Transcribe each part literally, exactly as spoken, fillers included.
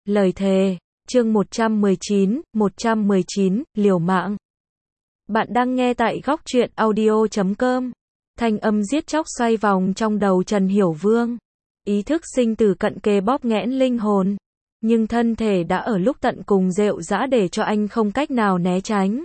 Lời thề, chương một trăm mười chín, một trăm mười chín, liều mạng. Bạn đang nghe tại góc truyện audio chấm com. Thanh âm giết chóc xoay vòng trong đầu Trần Hiểu Vương. Ý thức sinh tử cận kề bóp nghẽn linh hồn. Nhưng thân thể đã ở lúc tận cùng rệu rã để cho anh không cách nào né tránh.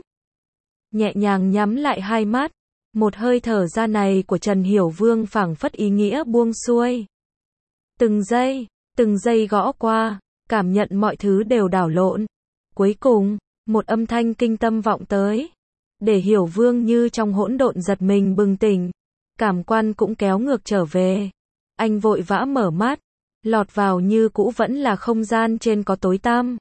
Nhẹ nhàng nhắm lại hai mắt. Một hơi thở ra này của Trần Hiểu Vương phảng phất ý nghĩa buông xuôi. Từng giây, từng giây gõ qua, cảm nhận mọi thứ đều đảo lộn. Cuối cùng, một âm thanh kinh tâm vọng tới. Để Hiểu Vương như trong hỗn độn giật mình bừng tỉnh. Cảm quan cũng kéo ngược trở về. Anh vội vã mở mắt. Lọt vào như cũ vẫn là không gian trên có tối tăm.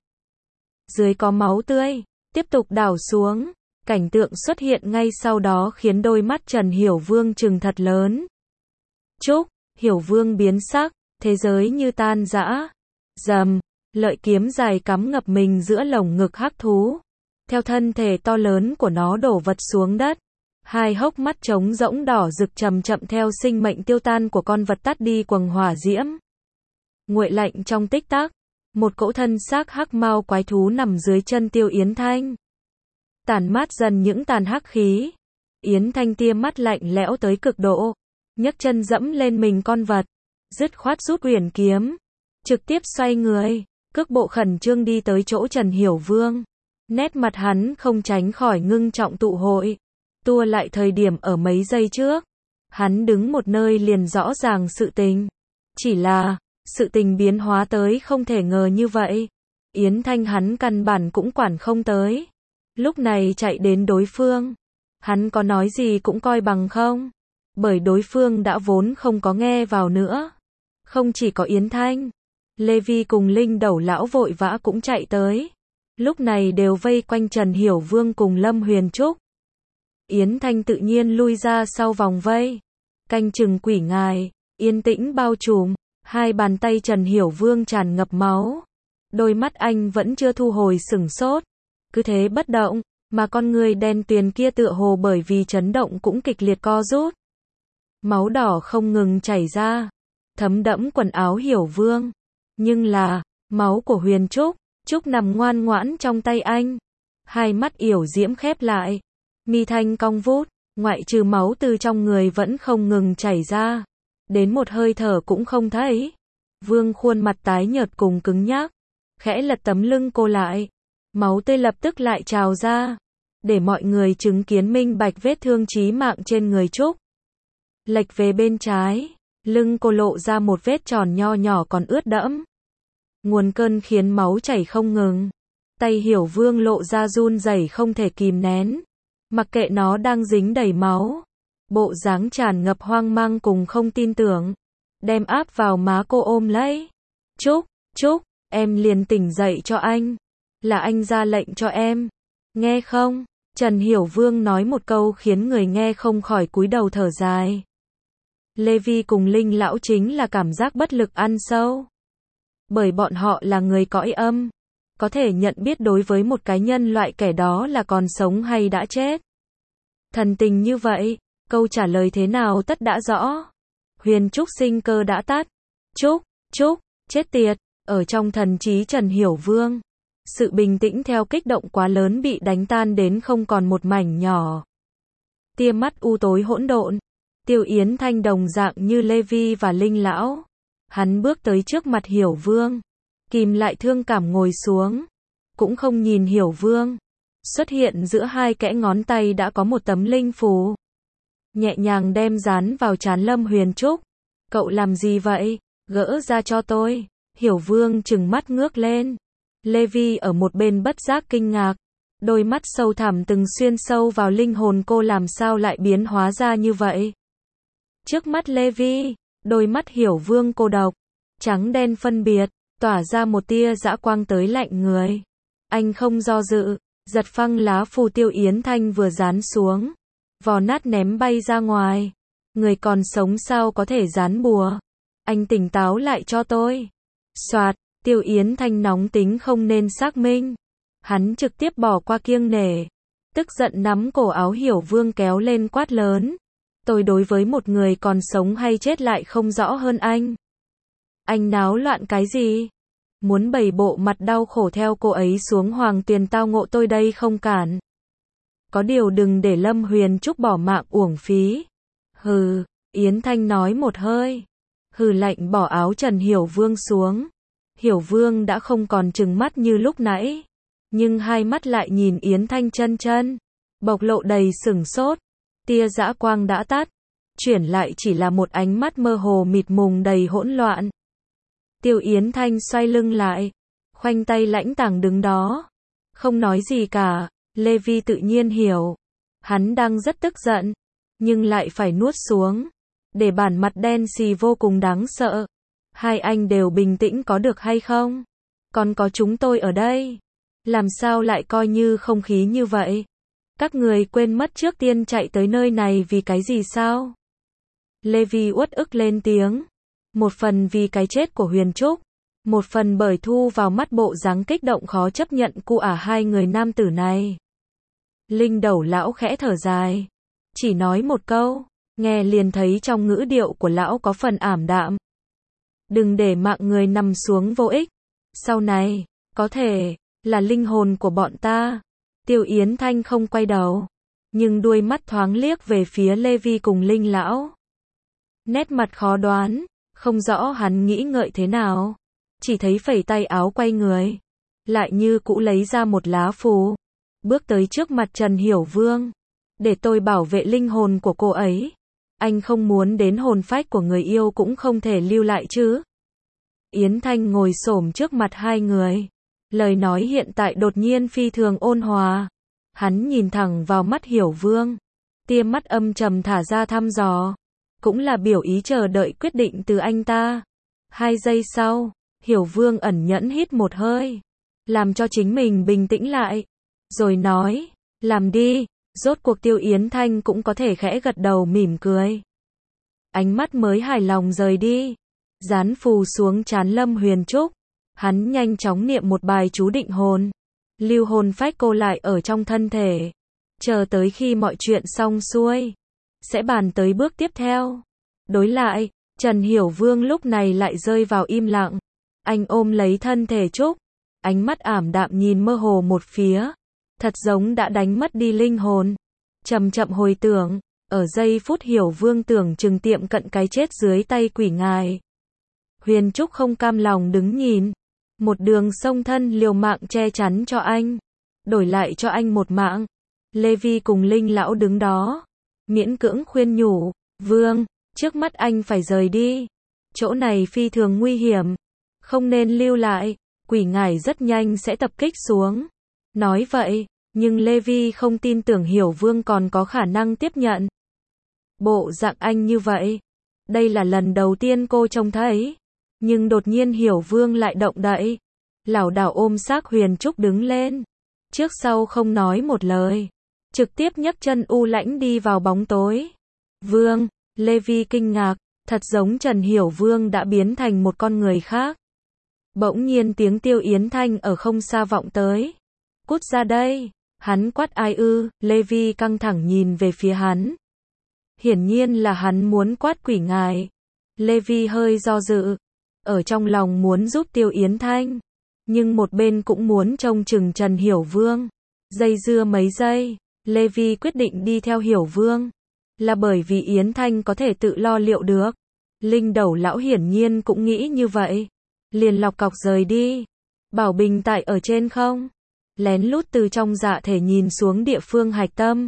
Dưới có máu tươi. Tiếp tục đảo xuống. Cảnh tượng xuất hiện ngay sau đó khiến đôi mắt Trần Hiểu Vương trừng thật lớn. Chúc, Hiểu Vương biến sắc. Thế giới như tan rã. Rầm, lợi kiếm dài cắm ngập mình giữa lồng ngực hắc thú. Theo thân thể to lớn của nó đổ vật xuống đất. Hai hốc mắt trống rỗng đỏ rực chậm chậm theo sinh mệnh tiêu tan của con vật tắt đi quầng hỏa diễm. Nguội lạnh trong tích tắc. Một cỗ thân xác hắc mao quái thú nằm dưới chân Tiêu Yến Thanh. Tản mát dần những tàn hắc khí. Yến Thanh tia mắt lạnh lẽo tới cực độ. Nhấc chân dẫm lên mình con vật. Dứt khoát rút uyển kiếm. Trực tiếp xoay người. Cước bộ khẩn trương đi tới chỗ Trần Hiểu Vương. Nét mặt hắn không tránh khỏi ngưng trọng tụ hội. Tua lại thời điểm ở mấy giây trước. Hắn đứng một nơi liền rõ ràng sự tình. Chỉ là, sự tình biến hóa tới không thể ngờ như vậy. Yến Thanh hắn căn bản cũng quản không tới. Lúc này chạy đến đối phương. Hắn có nói gì cũng coi bằng không. Bởi đối phương đã vốn không có nghe vào nữa. Không chỉ có Yến Thanh. Lê Vi cùng Linh Đẩu lão vội vã cũng chạy tới. Lúc này đều vây quanh Trần Hiểu Vương cùng Lâm Huyền Trúc. Yến Thanh tự nhiên lui ra sau vòng vây. Canh chừng quỷ ngài. Yên tĩnh bao trùm. Hai bàn tay Trần Hiểu Vương tràn ngập máu. Đôi mắt anh vẫn chưa thu hồi sửng sốt. Cứ thế bất động. Mà con người đen tuyền kia tựa hồ bởi vì chấn động cũng kịch liệt co rút. Máu đỏ không ngừng chảy ra. Thấm đẫm quần áo Hiểu Vương. Nhưng là, máu của Huyền Trúc. Trúc nằm ngoan ngoãn trong tay anh. Hai mắt yểu diễm khép lại. Mi thanh cong vút. Ngoại trừ máu từ trong người vẫn không ngừng chảy ra. Đến một hơi thở cũng không thấy. Vương khuôn mặt tái nhợt cùng cứng nhắc. Khẽ lật tấm lưng cô lại. Máu tươi lập tức lại trào ra. Để mọi người chứng kiến minh bạch vết thương chí mạng trên người Trúc. Lệch về bên trái. Lưng cô lộ ra một vết tròn nho nhỏ còn ướt đẫm. Nguồn cơn khiến máu chảy không ngừng. Tay Hiểu Vương lộ ra run rẩy không thể kìm nén. Mặc kệ nó đang dính đầy máu. Bộ dáng tràn ngập hoang mang cùng không tin tưởng. Đem áp vào má cô ôm lấy. Trúc, Trúc, em liền tỉnh dậy cho anh. Là anh ra lệnh cho em. Nghe không? Trần Hiểu Vương nói một câu khiến người nghe không khỏi cúi đầu thở dài. Lê Vi cùng Linh lão chính là cảm giác bất lực ăn sâu. Bởi bọn họ là người cõi âm. Có thể nhận biết đối với một cái nhân loại kẻ đó là còn sống hay đã chết. Thần tình như vậy, câu trả lời thế nào tất đã rõ. Huyền Trúc sinh cơ đã tắt. Trúc, Trúc, chết tiệt, ở trong thần trí Trần Hiểu Vương. Sự bình tĩnh theo kích động quá lớn bị đánh tan đến không còn một mảnh nhỏ. Tia mắt u tối hỗn độn. Tiêu Yến Thanh đồng dạng như Lê Vi và Linh lão. Hắn bước tới trước mặt Hiểu Vương. Kìm lại thương cảm ngồi xuống. Cũng không nhìn Hiểu Vương. Xuất hiện giữa hai kẽ ngón tay đã có một tấm linh phù. Nhẹ nhàng đem dán vào trán Lâm Huyền Trúc. Cậu làm gì vậy? Gỡ ra cho tôi. Hiểu Vương trừng mắt ngước lên. Lê Vi ở một bên bất giác kinh ngạc. Đôi mắt sâu thẳm từng xuyên sâu vào linh hồn cô làm sao lại biến hóa ra như vậy. Trước mắt Lê Vi, đôi mắt Hiểu Vương cô độc. Trắng đen phân biệt, tỏa ra một tia dã quang tới lạnh người. Anh không do dự, giật phăng lá phù Tiêu Yến Thanh vừa dán xuống. Vò nát ném bay ra ngoài. Người còn sống sao có thể dán bùa. Anh tỉnh táo lại cho tôi. Soạt, Tiêu Yến Thanh nóng tính không nên xác minh. Hắn trực tiếp bỏ qua kiêng nể. Tức giận nắm cổ áo Hiểu Vương kéo lên quát lớn. Tôi đối với một người còn sống hay chết lại không rõ hơn anh. Anh náo loạn cái gì? muốn bày bộ mặt đau khổ theo cô ấy xuống hoàng tuyền tao ngộ tôi đây không cản. Có điều đừng để Lâm Huyền Trúc bỏ mạng uổng phí. Hừ, Yến Thanh nói một hơi. Hừ lạnh bỏ áo Trần Hiểu Vương xuống. Hiểu Vương đã không còn trừng mắt như lúc nãy. Nhưng hai mắt lại nhìn Yến Thanh chân chân. Bộc lộ đầy sửng sốt. Tia dã quang đã tắt. Chuyển lại chỉ là một ánh mắt mơ hồ mịt mùng đầy hỗn loạn. Tiêu Yến Thanh xoay lưng lại. Khoanh tay lãnh tàng đứng đó. Không nói gì cả. Lê Vi tự nhiên hiểu. Hắn đang rất tức giận. Nhưng lại phải nuốt xuống. Để bản mặt đen xì vô cùng đáng sợ. Hai anh đều bình tĩnh có được hay không? Còn có chúng tôi ở đây. Làm sao lại coi như không khí như vậy? Các người quên mất trước tiên chạy tới nơi này vì cái gì sao? Lê Vi uất ức lên tiếng. Một phần vì cái chết của Huyền Trúc. Một phần bởi thu vào mắt bộ dáng kích động khó chấp nhận của ả hai người nam tử này. Linh Đầu lão khẽ thở dài. Chỉ nói một câu. Nghe liền thấy trong ngữ điệu của lão có phần ảm đạm. Đừng để mạng người nằm xuống vô ích. Sau này, có thể, là linh hồn của bọn ta. Tiêu Yến Thanh không quay đầu. Nhưng đuôi mắt thoáng liếc về phía Lê Vi cùng Linh lão. Nét mặt khó đoán. Không rõ hắn nghĩ ngợi thế nào. Chỉ thấy phẩy tay áo quay người. Lại như cũ lấy ra một lá phù. Bước tới trước mặt Trần Hiểu Vương. Để tôi bảo vệ linh hồn của cô ấy. Anh không muốn đến hồn phách của người yêu cũng không thể lưu lại chứ. Yến Thanh ngồi xổm trước mặt hai người. Lời nói hiện tại đột nhiên phi thường ôn hòa. Hắn nhìn thẳng vào mắt Hiểu Vương. Tia mắt âm trầm thả ra thăm dò. Cũng là biểu ý chờ đợi quyết định từ anh ta. Hai giây sau, Hiểu Vương ẩn nhẫn hít một hơi. Làm cho chính mình bình tĩnh lại. Rồi nói, làm đi. Rốt cuộc Tiêu Yến Thanh cũng có thể khẽ gật đầu mỉm cười. Ánh mắt mới hài lòng rời đi. Dán phù xuống trán Lâm Huyền Trúc. Hắn nhanh chóng niệm một bài chú định hồn. Lưu hồn phách cô lại ở trong thân thể. Chờ tới khi mọi chuyện xong xuôi. Sẽ bàn tới bước tiếp theo. Đối lại, Trần Hiểu Vương lúc này lại rơi vào im lặng. Anh ôm lấy thân thể Trúc. Ánh mắt ảm đạm nhìn mơ hồ một phía. Thật giống đã đánh mất đi linh hồn. Chậm chậm hồi tưởng. Ở giây phút Hiểu Vương tưởng chừng tiệm cận cái chết dưới tay quỷ ngài. Huyền Trúc không cam lòng đứng nhìn. Một đường sông thân liều mạng che chắn cho anh. Đổi lại cho anh một mạng. Lê Vi cùng Linh lão đứng đó. Miễn cưỡng khuyên nhủ. Vương, trước mắt anh phải rời đi. Chỗ này phi thường nguy hiểm. Không nên lưu lại. Quỷ ngài rất nhanh sẽ tập kích xuống. Nói vậy, nhưng Lê Vi không tin tưởng Hiểu Vương còn có khả năng tiếp nhận. Bộ dạng anh như vậy. Đây là lần đầu tiên cô trông thấy. Nhưng đột nhiên Hiểu Vương lại động đậy. Lảo đảo ôm xác Huyền Trúc đứng lên. Trước sau không nói một lời. Trực tiếp nhấc chân u lãnh đi vào bóng tối. Vương, Lê Vi kinh ngạc. Thật giống Trần Hiểu Vương đã biến thành một con người khác. Bỗng nhiên tiếng Tiêu Yến Thanh ở không xa vọng tới. Cút ra đây. Hắn quát ai ư, Lê Vi căng thẳng nhìn về phía hắn. Hiển nhiên là hắn muốn quát quỷ ngài. Lê Vi hơi do dự. Ở trong lòng muốn giúp Tiêu Yến Thanh. Nhưng một bên cũng muốn trông chừng Trần Hiểu Vương. Dây dưa mấy giây, Lê Vi quyết định đi theo Hiểu Vương. Là bởi vì Yến Thanh có thể tự lo liệu được. Linh Đầu lão hiển nhiên cũng nghĩ như vậy. Liền lọc cọc rời đi. Bảo Bình tại ở trên không? Lén lút từ trong dạ thể nhìn xuống địa phương hạch tâm.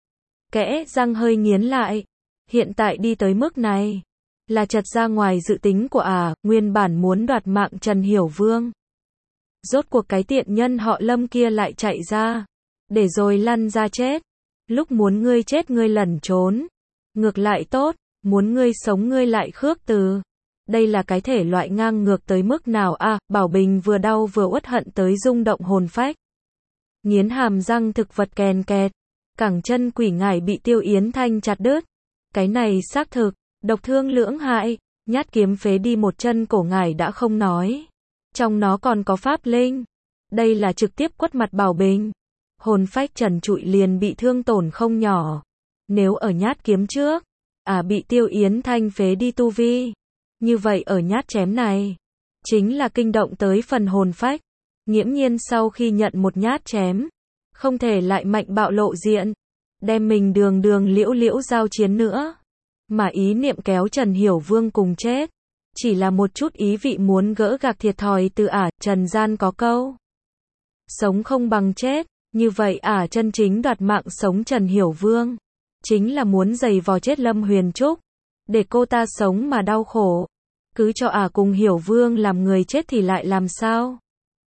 Kẽ răng hơi nghiến lại. Hiện tại đi tới mức này. Là chật ra ngoài dự tính của ả, à, nguyên bản muốn đoạt mạng Trần Hiểu Vương. Rốt cuộc cái tiện nhân họ Lâm kia lại chạy ra. Để rồi lăn ra chết. Lúc muốn ngươi chết ngươi lẩn trốn. Ngược lại tốt, muốn ngươi sống ngươi lại khước từ. Đây là cái thể loại ngang ngược tới mức nào à, Bảo Bình vừa đau vừa uất hận tới rung động hồn phách. Nghiến hàm răng thực vật kèn kẹt. Cẳng chân quỷ ngải bị Tiêu Yến Thanh chặt đứt. Cái này xác thực, độc thương lưỡng hại. Nhát kiếm phế đi một chân cổ ngải đã không nói. Trong nó còn có pháp linh. Đây là trực tiếp quất mặt Bảo Bình. Hồn phách trần trụi liền bị thương tổn không nhỏ. Nếu ở nhát kiếm trước, à bị Tiêu Yến Thanh phế đi tu vi. Như vậy ở nhát chém này, chính là kinh động tới phần hồn phách. Nghiễm nhiên sau khi nhận một nhát chém, không thể lại mạnh bạo lộ diện, đem mình đường đường liễu liễu giao chiến nữa. Mà ý niệm kéo Trần Hiểu Vương cùng chết, chỉ là một chút ý vị muốn gỡ gạc thiệt thòi từ ả, trần gian có câu. Sống không bằng chết, như vậy ả chân chính đoạt mạng sống Trần Hiểu Vương. Chính là muốn giày vò chết Lâm Huyền Trúc, để cô ta sống mà đau khổ. Cứ cho ả cùng Hiểu Vương làm người chết thì lại làm sao?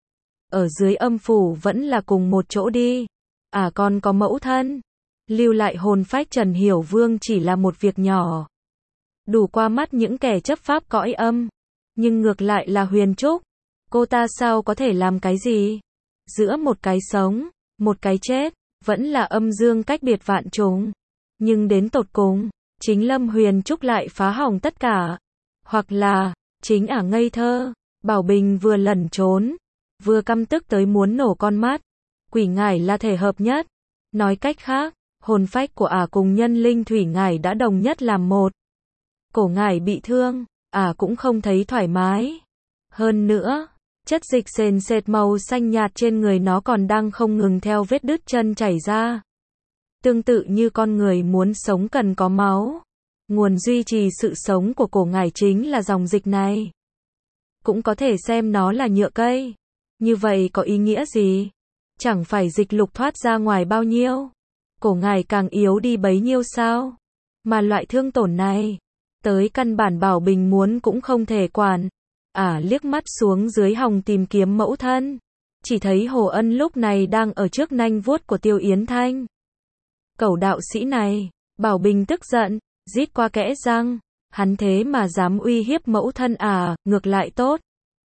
Ở dưới âm phủ vẫn là cùng một chỗ đi. Ả còn có mẫu thân. Lưu lại hồn phách Trần Hiểu Vương chỉ là một việc nhỏ. Đủ qua mắt những kẻ chấp pháp cõi âm. Nhưng ngược lại là Huyền Trúc. Cô ta sao có thể làm cái gì? Giữa một cái sống, một cái chết, vẫn là âm dương cách biệt vạn trùng. Nhưng đến tột cùng, chính Lâm Huyền Trúc lại phá hỏng tất cả. Hoặc là, chính ả ngây thơ, Bảo Bình vừa lẩn trốn, vừa căm tức tới muốn nổ con mắt. Quỷ ngải là thể hợp nhất. Nói cách khác, hồn phách của ả cùng nhân linh thủy ngải đã đồng nhất làm một. Cổ ngải bị thương, ả cũng không thấy thoải mái. Hơn nữa, chất dịch sền sệt màu xanh nhạt trên người nó còn đang không ngừng theo vết đứt chân chảy ra. Tương tự như con người muốn sống cần có máu. Nguồn duy trì sự sống của cổ ngải chính là dòng dịch này. Cũng có thể xem nó là nhựa cây. Như vậy có ý nghĩa gì? Chẳng phải dịch lục thoát ra ngoài bao nhiêu? Cổ ngải càng yếu đi bấy nhiêu sao? Mà loại thương tổn này, tới căn bản Bảo Bình muốn cũng không thể quản. Ả à, liếc mắt xuống dưới hòng tìm kiếm mẫu thân. Chỉ thấy Hồ Ân lúc này đang ở trước nanh vuốt của Tiêu Yến Thanh. Cẩu đạo sĩ này, Bảo Bình tức giận, rít qua kẽ răng. Hắn thế mà dám uy hiếp mẫu thân à, ngược lại tốt.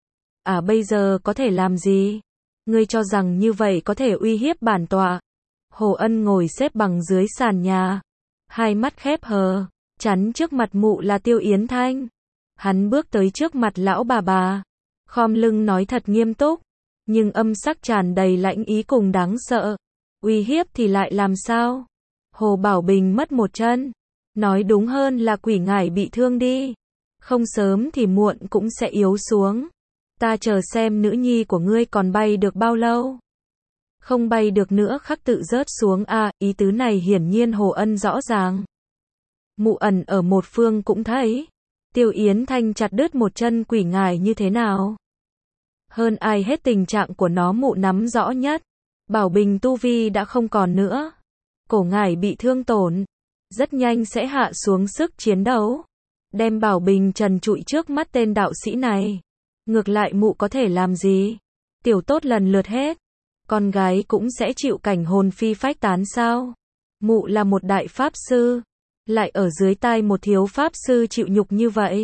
À bây giờ có thể làm gì? Ngươi cho rằng như vậy có thể uy hiếp bản tọa. Hồ Ân ngồi xếp bằng dưới sàn nhà. Hai mắt khép hờ, chắn trước mặt mụ là Tiêu Yến Thanh. Hắn bước tới trước mặt lão bà bà. Khom lưng nói thật nghiêm túc. Nhưng âm sắc tràn đầy lãnh ý cùng đáng sợ. Uy hiếp thì lại làm sao? Hồ Bảo Bình mất một chân. Nói đúng hơn là quỷ ngải bị thương đi. Không sớm thì muộn cũng sẽ yếu xuống. Ta chờ xem nữ nhi của ngươi còn bay được bao lâu. Không bay được nữa khắc tự rớt xuống à, ý tứ này hiển nhiên Hồ Ân rõ ràng. Mụ ẩn ở một phương cũng thấy. Tiêu Yến Thanh chặt đứt một chân quỷ ngải như thế nào. Hơn ai hết tình trạng của nó mụ nắm rõ nhất. Bảo Bình tu vi đã không còn nữa. Cổ ngải bị thương tổn. Rất nhanh sẽ hạ xuống sức chiến đấu. Đem Bảo Bình trần trụi trước mắt tên đạo sĩ này. Ngược lại mụ có thể làm gì? Tiểu tốt lần lượt hết. Con gái cũng sẽ chịu cảnh hồn phi phách tán sao? Mụ là một đại pháp sư. Lại ở dưới tai một thiếu pháp sư chịu nhục như vậy.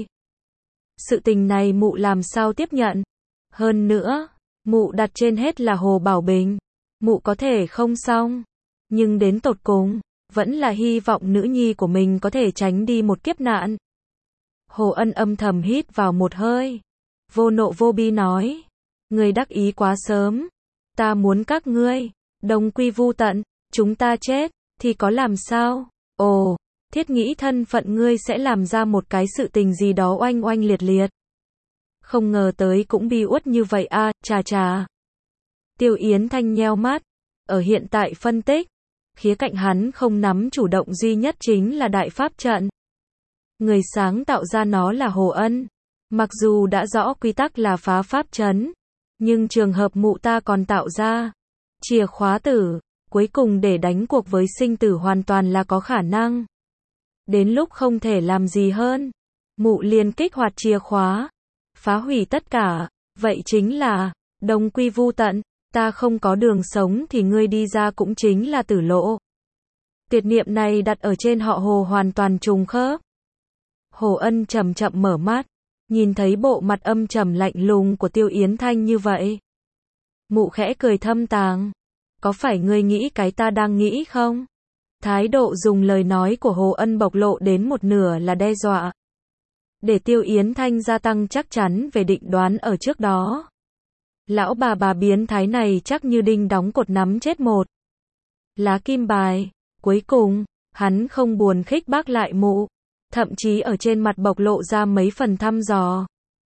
Sự tình này mụ làm sao tiếp nhận? Hơn nữa, mụ đặt trên hết là Hồ Bảo Bình. Mụ có thể không xong. Nhưng đến tột cùng, vẫn là hy vọng nữ nhi của mình có thể tránh đi một kiếp nạn. Hồ Ân âm thầm hít vào một hơi. Vô nộ vô bi nói. Ngươi đắc ý quá sớm. Ta muốn các ngươi đồng quy vu tận. Chúng ta chết, thì có làm sao? Ồ, thiết nghĩ thân phận ngươi sẽ làm ra một cái sự tình gì đó oanh oanh liệt liệt. Không ngờ tới cũng bi uất như vậy a, à, chà chà. Tiêu Yến Thanh nheo mắt. Ở hiện tại phân tích, khía cạnh hắn không nắm chủ động duy nhất chính là đại pháp trận. Người sáng tạo ra nó là Hồ Ân. Mặc dù đã rõ quy tắc là phá pháp trấn, nhưng trường hợp mụ ta còn tạo ra chìa khóa tử, cuối cùng để đánh cuộc với sinh tử hoàn toàn là có khả năng. Đến lúc không thể làm gì hơn, mụ liền kích hoạt chìa khóa, phá hủy tất cả, vậy chính là đồng quy vu tận, ta không có đường sống thì ngươi đi ra cũng chính là tử lộ. Tuyệt niệm này đặt ở trên họ Hồ hoàn toàn trùng khớp. Hồ Ân chậm chậm mở mắt, nhìn thấy bộ mặt âm trầm lạnh lùng của Tiêu Yến Thanh như vậy. Mụ khẽ cười thâm tàng. Có phải ngươi nghĩ cái ta đang nghĩ không? Thái độ dùng lời nói của Hồ Ân bộc lộ đến một nửa là đe dọa. Để Tiêu Yến Thanh gia tăng chắc chắn về định đoán ở trước đó. Lão bà bà biến thái này chắc như đinh đóng cột nắm chết một. Lá kim bài. Cuối cùng, hắn không buồn khích bác lại mụ. Thậm chí ở trên mặt bộc lộ ra mấy phần thăm dò.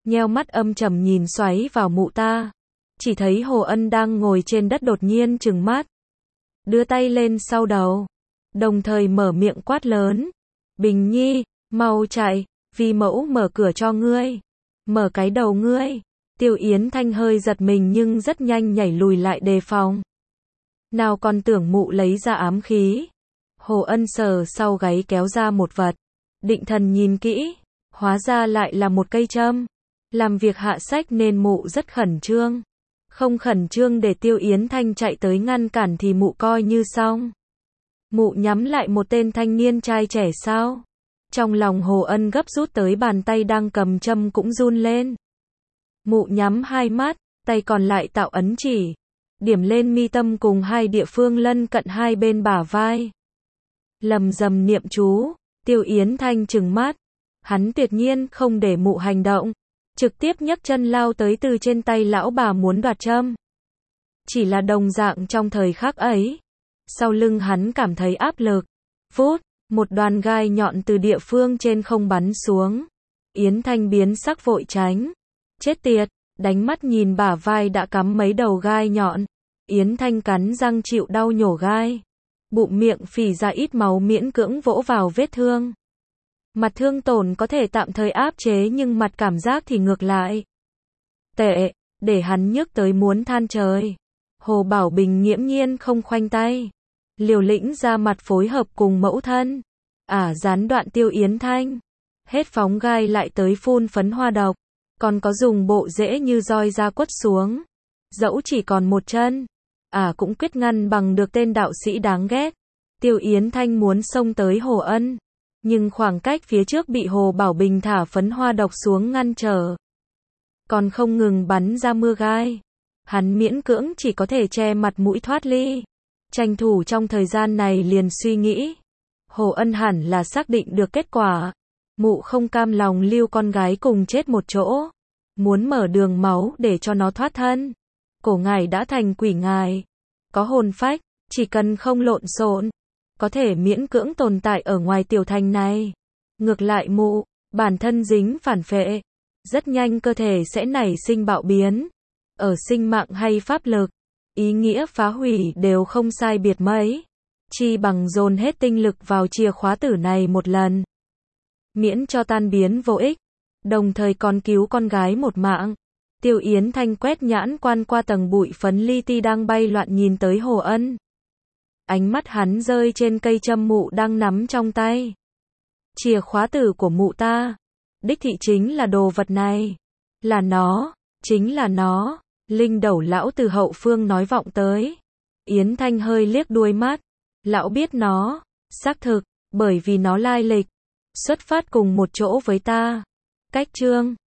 nheo mắt âm trầm nhìn xoáy vào mụ ta. Chỉ thấy Hồ Ân đang ngồi trên đất đột nhiên trừng mắt, đưa tay lên sau đầu, đồng thời mở miệng quát lớn. Bình Nhi, mau chạy, vì mẫu mở cửa cho ngươi. Mở cái đầu ngươi. Tiêu Yến Thanh hơi giật mình nhưng rất nhanh nhảy lùi lại đề phòng. Nào còn tưởng mụ lấy ra ám khí. Hồ Ân sờ sau gáy kéo ra một vật. Định thần nhìn kỹ, hóa ra lại là một cây châm. Làm việc hạ sách nên mụ rất khẩn trương. Không khẩn trương để Tiêu Yến Thanh chạy tới ngăn cản thì mụ coi như xong. Mụ nhắm lại một tên thanh niên trai trẻ sao? Trong lòng Hồ Ân gấp rút tới bàn tay đang cầm châm cũng run lên. Mụ nhắm hai mắt, tay còn lại tạo ấn chỉ. Điểm lên mi tâm cùng hai địa phương lân cận hai bên bả vai. Lầm rầm niệm chú, Tiêu Yến Thanh trừng mắt. Hắn tuyệt nhiên không để mụ hành động. Trực tiếp nhấc chân lao tới từ trên tay lão bà muốn đoạt châm. Chỉ là đồng dạng trong thời khắc ấy. Sau lưng hắn cảm thấy áp lực. Phút, một đoàn gai nhọn từ địa phương trên không bắn xuống. Yến Thanh biến sắc vội tránh. Chết tiệt, đánh mắt nhìn bả vai đã cắm mấy đầu gai nhọn. Yến Thanh cắn răng chịu đau nhổ gai. Bụng miệng phì ra ít máu miễn cưỡng vỗ vào vết thương. Mặt thương tổn có thể tạm thời áp chế nhưng mặt cảm giác thì ngược lại. Tệ, để hắn nhức tới muốn than trời. Hồ Bảo Bình nghiễm nhiên không khoanh tay. Liều lĩnh ra mặt phối hợp cùng mẫu thân. Ả gián đoạn Tiêu Yến Thanh. Hết phóng gai lại tới phun phấn hoa độc. Còn có dùng bộ rễ như roi ra quất xuống. Dẫu chỉ còn một chân. Ả cũng quyết ngăn bằng được tên đạo sĩ đáng ghét. Tiêu Yến Thanh muốn xông tới Hồ Ân. Nhưng khoảng cách phía trước bị Hồ Bảo Bình thả phấn hoa độc xuống ngăn trở. Còn không ngừng bắn ra mưa gai. Hắn miễn cưỡng chỉ có thể che mặt mũi thoát ly. Tranh thủ trong thời gian này liền suy nghĩ. Hồ Ân hẳn là xác định được kết quả. Mụ không cam lòng lưu con gái cùng chết một chỗ. Muốn mở đường máu để cho nó thoát thân. Cổ ngài đã thành quỷ ngài. Có hồn phách, chỉ cần không lộn xộn. Có thể miễn cưỡng tồn tại ở ngoài tiểu thành này. Ngược lại mụ, bản thân dính phản phệ. Rất nhanh cơ thể sẽ nảy sinh bạo biến. Ở sinh mạng hay pháp lực. Ý nghĩa phá hủy đều không sai biệt mấy. Chi bằng dồn hết tinh lực vào chìa khóa tử này một lần. Miễn cho tan biến vô ích. Đồng thời còn cứu con gái một mạng. Tiêu Yến Thanh quét nhãn quan qua tầng bụi phấn li ti đang bay loạn nhìn tới Hồ Ân. Ánh mắt hắn rơi trên cây châm mụ đang nắm trong tay. Chìa khóa tử của mụ ta. Đích thị chính là đồ vật này. Là nó, chính là nó. Linh Đẩu lão từ hậu phương nói vọng tới. Yến Thanh hơi liếc đuôi mắt. Lão biết nó, xác thực, bởi vì nó lai lịch. Xuất phát cùng một chỗ với ta. Cách chương